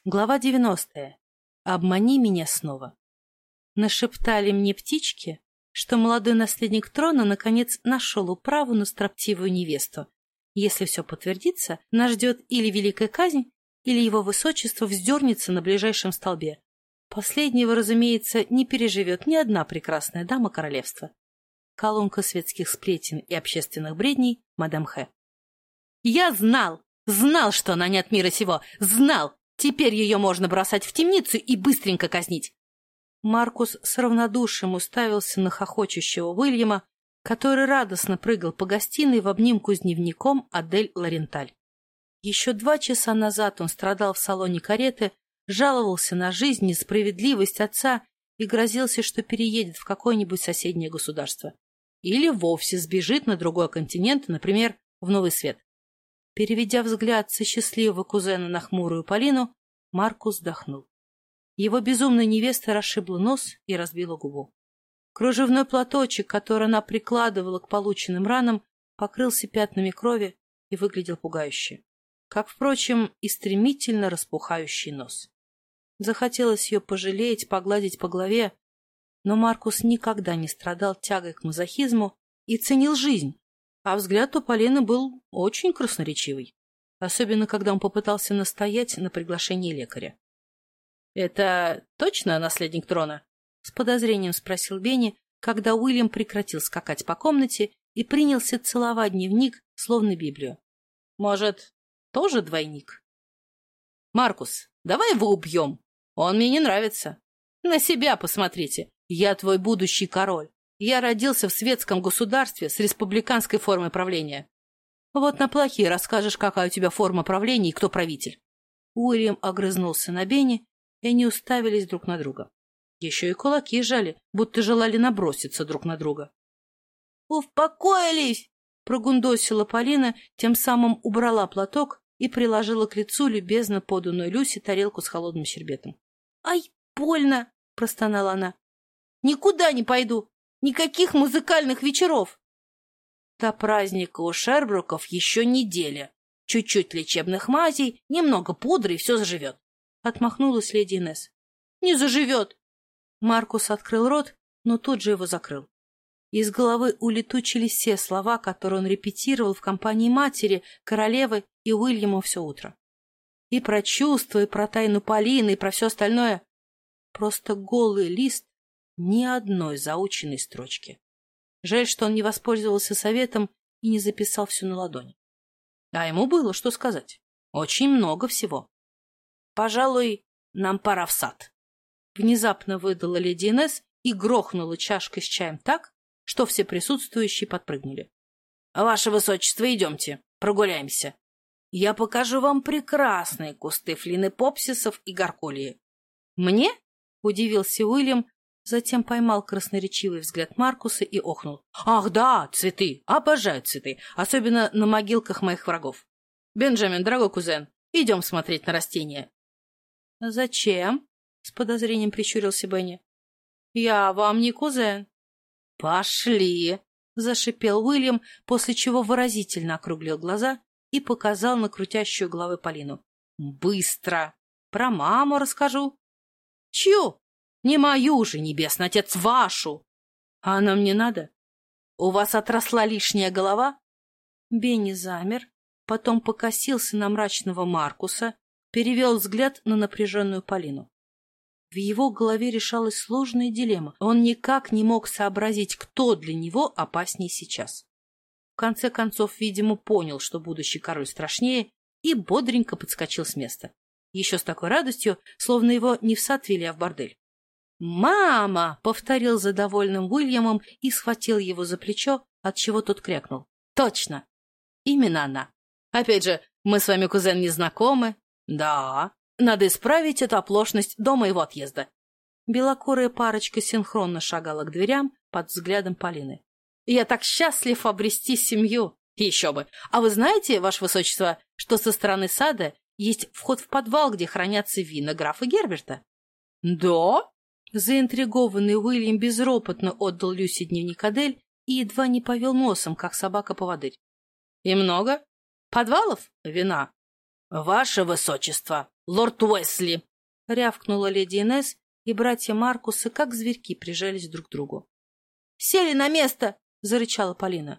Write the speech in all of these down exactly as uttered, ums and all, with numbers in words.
Глава девяностая. Обмани меня снова. Нашептали мне птички, что молодой наследник трона наконец нашел управу на строптивую невесту. Если все подтвердится, нас ждет или великая казнь, или его высочество вздернется на ближайшем столбе. Последнего, разумеется, не переживет ни одна прекрасная дама королевства. Колонка светских сплетен и общественных бредней мадам Х. Я знал, знал, что она не от мира сего, знал! Теперь ее можно бросать в темницу и быстренько казнить. Маркус с равнодушием уставился на хохочущего Уильяма, который радостно прыгал по гостиной в обнимку с дневником Адель Лоренталь. Еще два часа назад он страдал в салоне кареты, жаловался на жизнь, несправедливость отца и грозился, что переедет в какое-нибудь соседнее государство. Или вовсе сбежит на другой континент, например, в Новый Свет. Переведя взгляд со счастливого кузена на хмурую Полину, Маркус вздохнул. Его безумная невеста расшибла нос и разбила губу. Кружевной платочек, который она прикладывала к полученным ранам, покрылся пятнами крови и выглядел пугающе. Как, впрочем, и стремительно распухающий нос. Захотелось ее пожалеть, погладить по голове, но Маркус никогда не страдал тягой к мазохизму и ценил жизнь. А взгляд у Полины был очень красноречивый, особенно когда он попытался настоять на приглашении лекаря. — Это точно наследник трона? — с подозрением спросил Бенни, когда Уильям прекратил скакать по комнате и принялся целовать дневник, словно Библию. — Может, тоже двойник? — Маркус, давай его убьем. Он мне не нравится. На себя посмотрите. Я твой будущий король. Я родился в светском государстве с республиканской формой правления. Вот на плохие расскажешь, какая у тебя форма правления и кто правитель. Уильям огрызнулся на Бенни, и они уставились друг на друга. Еще и кулаки жали, будто желали наброситься друг на друга. — Успокоились! — прогундосила Полина, тем самым убрала платок и приложила к лицу любезно поданную Люси тарелку с холодным щербетом. — Ай, больно! — простонала она. — Никуда не пойду! Никаких музыкальных вечеров! До праздника у Шербруков еще неделя. Чуть-чуть лечебных мазей, немного пудры, и все заживет. Отмахнулась леди Инесс. Не заживет! Маркус открыл рот, но тут же его закрыл. Из головы улетучились все слова, которые он репетировал в компании матери, королевы и Уильяма все утро. И про чувства, и про тайну Полины, и про все остальное. Просто голый лист ни одной заученной строчки. Жаль, что он не воспользовался советом и не записал все на ладони. А ему было что сказать. Очень много всего. «Пожалуй, нам пора в сад», — внезапно выдала леди Инесс и грохнула чашкой с чаем так, что все присутствующие подпрыгнули. «Ваше высочество, идемте, прогуляемся. Я покажу вам прекрасные кусты флинопопсисов и горколии». «Мне?» — удивился Уильям, затем поймал красноречивый взгляд Маркуса и охнул. «Ах да, цветы! Обожаю цветы! Особенно на могилках моих врагов! Бенджамин, дорогой кузен, идем смотреть на растения!» «Зачем?» — с подозрением прищурился Бенни. «Я вам не кузен». «Пошли!» — зашипел Уильям, после чего выразительно округлил глаза и показал на крутящую головой Полину. «Быстро! Про маму расскажу». «Чью?» «Не мою же, небесный отец, вашу!» «А нам не надо? У вас отросла лишняя голова?» Бенни замер, потом покосился на мрачного Маркуса, перевел взгляд на напряженную Полину. В его голове решалась сложная дилемма. Он никак не мог сообразить, кто для него опаснее сейчас. В конце концов, видимо, понял, что будущий король страшнее, и бодренько подскочил с места. Еще с такой радостью, словно его не в сад вели, а в бордель. «Мама!» — повторил за довольным Уильямом и схватил его за плечо, отчего тот крякнул. «Точно! Именно она! Опять же, мы с вами, кузен, не знакомы?» «Да, надо исправить эту оплошность до моего отъезда». Белокурая парочка синхронно шагала к дверям под взглядом Полины. «Я так счастлив обрести семью! Еще бы! А вы знаете, ваше высочество, что со стороны сада есть вход в подвал, где хранятся вина графа Герберта?» «Да?» Заинтригованный Уильям безропотно отдал Люси дневник Адель и едва не повел носом, как собака-поводырь. — И много? Подвалов? Вина? — Ваше высочество! лорд Уэсли!» — рявкнула леди Инесс, и братья Маркуса, как зверьки, прижались друг к другу. «Сели на место!» — зарычала Полина.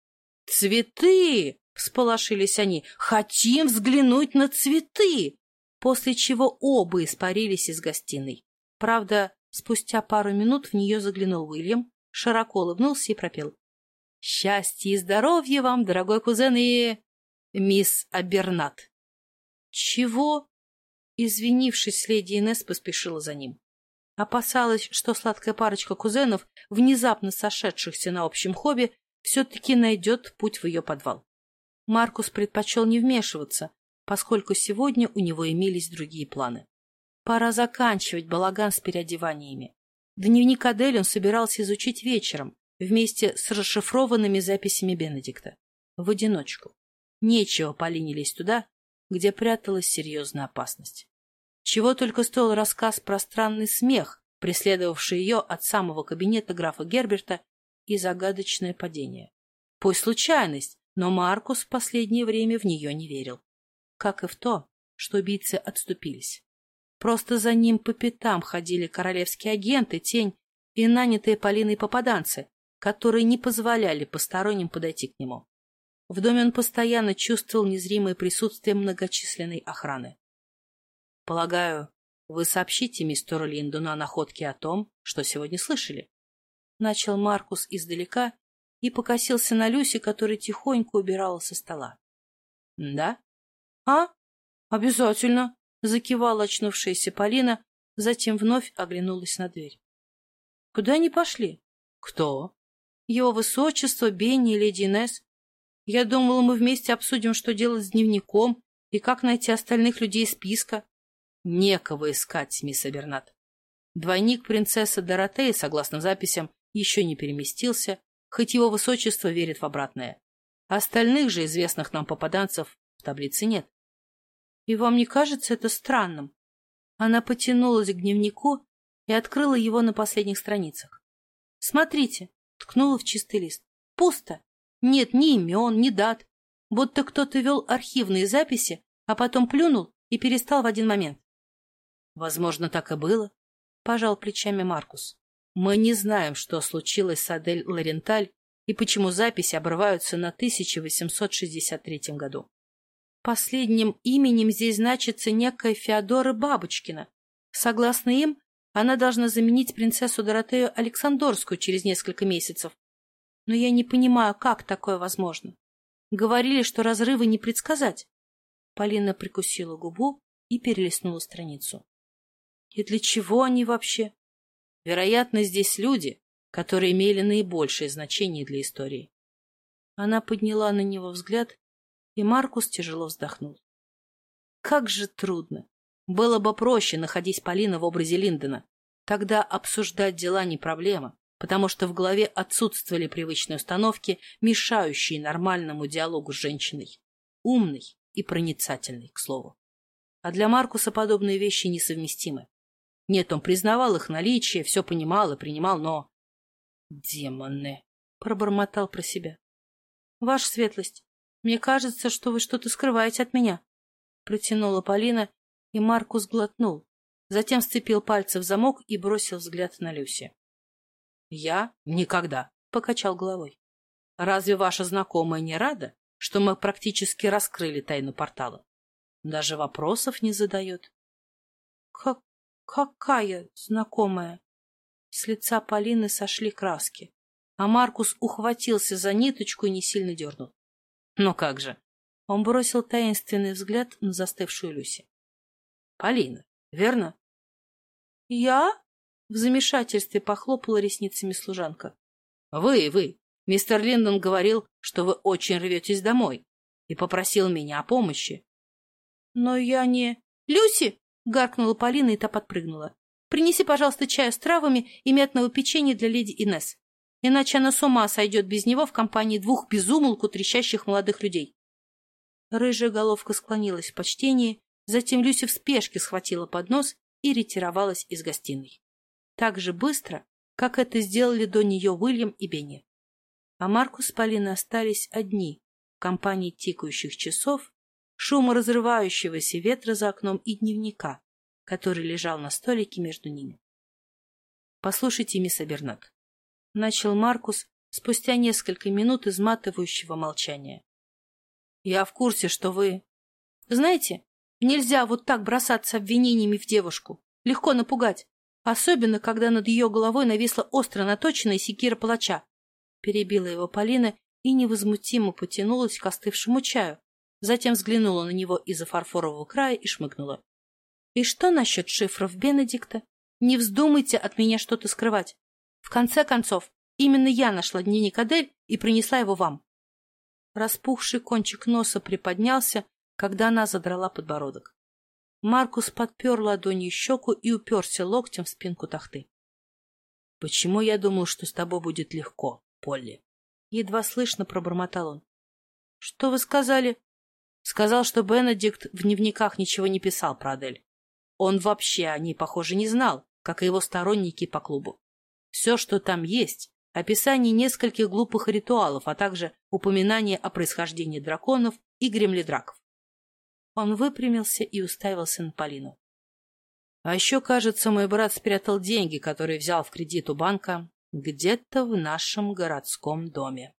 «Цветы!» — всполошились они. «Хотим взглянуть на цветы!» После чего оба испарились из гостиной. Правда, спустя пару минут в нее заглянул Уильям, широко улыбнулся и пропел. «Счастья и здоровья вам, дорогой кузен и... мисс Абернат!» «Чего?» Извинившись, леди Инесс поспешила за ним. Опасалась, что сладкая парочка кузенов, внезапно сошедшихся на общем хобби, все-таки найдет путь в ее подвал. Маркус предпочел не вмешиваться, поскольку сегодня у него имелись другие планы. Пора заканчивать балаган с переодеваниями. Дневник Адель он собирался изучить вечером, вместе с расшифрованными записями Бенедикта. В одиночку. Нечего Полине лезть туда, где пряталась серьезная опасность. Чего только стоил рассказ про странный смех, преследовавший ее от самого кабинета графа Герберта, и загадочное падение. Пусть случайность, но Маркус в последнее время в нее не верил. Как и в то, что убийцы отступились. Просто за ним по пятам ходили королевские агенты, тень и нанятые Полиной попаданцы, которые не позволяли посторонним подойти к нему. В доме он постоянно чувствовал незримое присутствие многочисленной охраны. «Полагаю, вы сообщите мистеру Линдону о находке о том, что сегодня слышали?» Начал Маркус издалека и покосился на Люси, которая тихонько убирала со стола. «Да?» «А? Обязательно!» — закивала очнувшаяся Полина, затем вновь оглянулась на дверь. «Куда они пошли?» «Кто?» «Его высочество, Бенни и леди Инесс. Я думала, мы вместе обсудим, что делать с дневником и как найти остальных людей из списка». «Некого искать, мисс Абернат. Двойник принцессы Доротеи, согласно записям, еще не переместился, хоть его высочество верит в обратное. Остальных же известных нам попаданцев в таблице нет». «И вам не кажется это странным?» Она потянулась к дневнику и открыла его на последних страницах. «Смотрите», — ткнула в чистый лист. «Пусто. Нет ни имен, ни дат. Будто кто-то вел архивные записи, а потом плюнул и перестал в один момент». «Возможно, так и было», — пожал плечами Маркус. «Мы не знаем, что случилось с Адель Лоренталь и почему записи обрываются на тысяча восемьсот шестьдесят третьем году. Последним именем здесь значится некая Феодора Бабочкина. Согласно им, она должна заменить принцессу Доротею Александорскую через несколько месяцев. Но я не понимаю, как такое возможно. Говорили, что разрывы не предсказать». Полина прикусила губу и перелистнула страницу. «И для чего они вообще?» «Вероятно, здесь люди, которые имели наибольшее значение для истории». Она подняла на него взгляд, и Маркус тяжело вздохнул. Как же трудно. Было бы проще, находясь Полина в образе Линдона. Тогда обсуждать дела не проблема, потому что в голове отсутствовали привычные установки, мешающие нормальному диалогу с женщиной. Умной и проницательной, к слову. А для Маркуса подобные вещи несовместимы. Нет, он признавал их наличие, все понимал и принимал, но... «Демоны!» — пробормотал про себя. «Ваша светлость, мне кажется, что вы что-то скрываете от меня», — протянула Полина, и Маркус глотнул, затем сцепил пальцы в замок и бросил взгляд на Люси. «Я? Никогда», — покачал головой. «Разве ваша знакомая не рада, что мы практически раскрыли тайну портала? Даже вопросов не задает». «Как... какая знакомая?» С лица Полины сошли краски, а Маркус ухватился за ниточку и не сильно дернул. «Ну как же!» Он бросил таинственный взгляд на застывшую Люси. «Полина, верно?» «Я?» — в замешательстве похлопала ресницами служанка. «Вы, вы! Мистер Линдон говорил, что вы очень рветесь домой и попросил меня о помощи». «Но я не...» «Люси!» — гаркнула Полина, и та подпрыгнула. «Принеси, пожалуйста, чаю с травами и мятного печенья для леди Инесс. Иначе она с ума сойдет без него в компании двух безумолку трещащих молодых людей». Рыжая головка склонилась в почтении, затем Люси в спешке схватила поднос и ретировалась из гостиной. Так же быстро, как это сделали до нее Уильям и Бенни. А Маркус с Полиной остались одни в компании тикающих часов шума разрывающегося ветра за окном и дневника, который лежал на столике между ними. «Послушайте, мисс Абернат», — начал Маркус спустя несколько минут изматывающего молчания. «Я в курсе, что вы... Знаете, нельзя вот так бросаться обвинениями в девушку. Легко напугать, особенно когда над ее головой нависла остро наточенная секира палача». Перебила его Полина и невозмутимо потянулась к остывшему чаю, затем взглянула на него из-за фарфорового края и шмыгнула. «И что насчет шифров Бенедикта? Не вздумайте от меня что-то скрывать. В конце концов, именно я нашла дневник Адель и принесла его вам». Распухший кончик носа приподнялся, когда она задрала подбородок. Маркус подпер ладонью щеку и уперся локтем в спинку тахты. — Почему я думал, что с тобой будет легко, Полли? — едва слышно пробормотал он. — Что вы сказали? — Сказал, что Бенедикт в дневниках ничего не писал про Адель. Он вообще о ней, похоже, не знал, как и его сторонники по клубу. Все, что там есть, описание нескольких глупых ритуалов, а также упоминание о происхождении драконов и гремледраков. Он выпрямился и уставился на Полину. А еще, кажется, мой брат спрятал деньги, которые взял в кредит у банка, где-то в нашем городском доме.